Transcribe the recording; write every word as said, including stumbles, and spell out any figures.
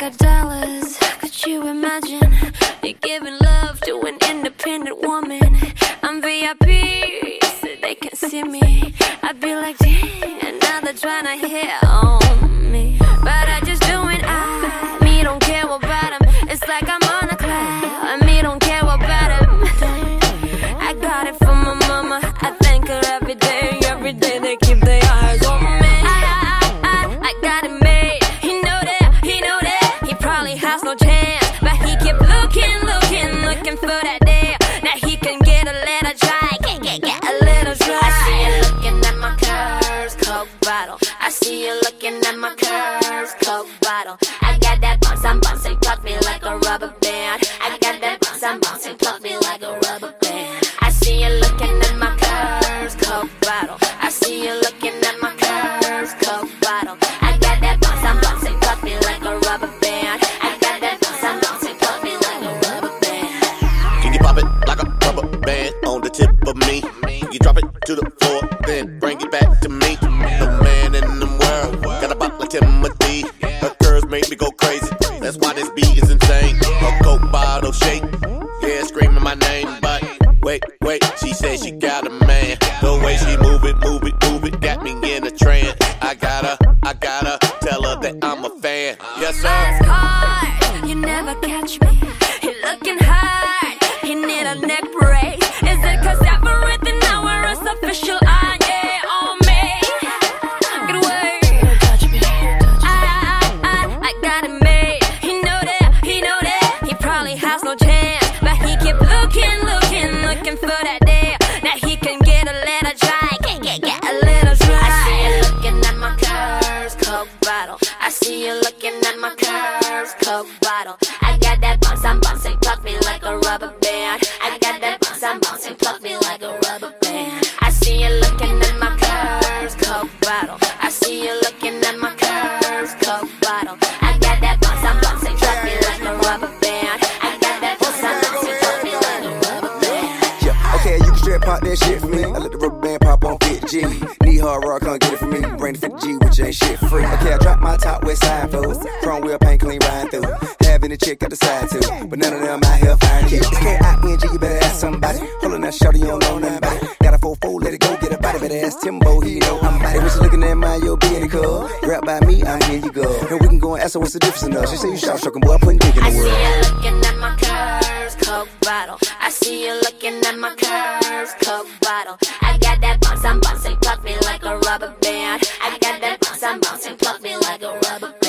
got dollars. Could you imagine me giving love to an independent woman? I'm V I P, so they can see me. I'd be like, dang, and now they're trying to hit on me. But I just do it, I, me don't care about them. It's like I'm on a cloud, me don't care about them. I got it from my mama, I thank her every day. Every day they keep their eyes on me. I, I, I, I got it made, he know that, he know that. He probably has no chance, but he keep looking, looking, looking for that day that he can get a little try, get, get, get a little try. I see you looking at my curves, Coke bottle. I see you looking at my curves, Coke bottle. I got that bounce, I'm bouncing, pluck me like a rubber band. I got that bounce, I'm bouncing, pluck me like a rubber band. I see you looking at my curves, Coke bottle. I see you looking at my curves, Coke bottle. I got that bounce, I'm bouncing, pluck me like a rubber band. I got that bounce, I'm bouncing, pluck me like a rubber band. Can you pop it like a rubber band on the tip of me? You drop it to the floor, then bring it back to me. No man in the world got a pop like Timothy. Her curves make me go crazy. That's why this beat is insane. Her Coke bottle shake, yeah, screaming my name. But wait, wait, she said she got a man. The way she move it, move it, move it, got me in a trance. I gotta, I gotta tell her that I'm a fan. Yes, sir. It's hard, you never catch me. He looking hard, he need a neck brace. Is it cause everything now we're as official? I yeah, on me. Get away. Touch me, touch me. I, I, I, I got it made. He know that, he know that. He probably has no chance, but he keep looking, looking, looking for that day that he can get a little try, get, get, get a little try. I see you looking at my curves, Coke bottle. I see you looking at my curves, Coke bottle. I got that bounce, I'm bouncing, pluck me like a rubber band. I got that bounce, I'm bouncing, pluck me like a rubber band. I see you looking at my curves, Coke bottle. I see you looking at my curves, Coke bottle. I got that bounce, I'm bouncing, pluck me like a rubber band. I got that bounce, I'm bouncing, pluck me like a rubber band. Yeah, okay, you can straight pop that shit for me. I let the rubber band pop on fifty G. Need hard rock, come get it for me. Bring the fifty G, which ain't shit free. Okay, I drop my top west side food. Chrome wheel paint clean riding through. Having a chick at the side too, but none of them out here firing kids. It's K I N G, you better ask somebody. Hold on that shorty, you don't know nothing about it. Got a four four, let it go, get a body. Better ask Timbo, he know I'm about it. When she looking at my, you'll be in the club. Rap by me, I'm here you go. And we can go and ask her what's the difference in us. She say you short stroking, boy, I'm putting dick in the I world. see you looking at my curves, Coke bottle. I see you looking at my curves, Coke bottle. I got that bounce, I'm bouncing, pluck me like a rubber band. I got that bounce, I'm bouncing, pluck me like a rubber band.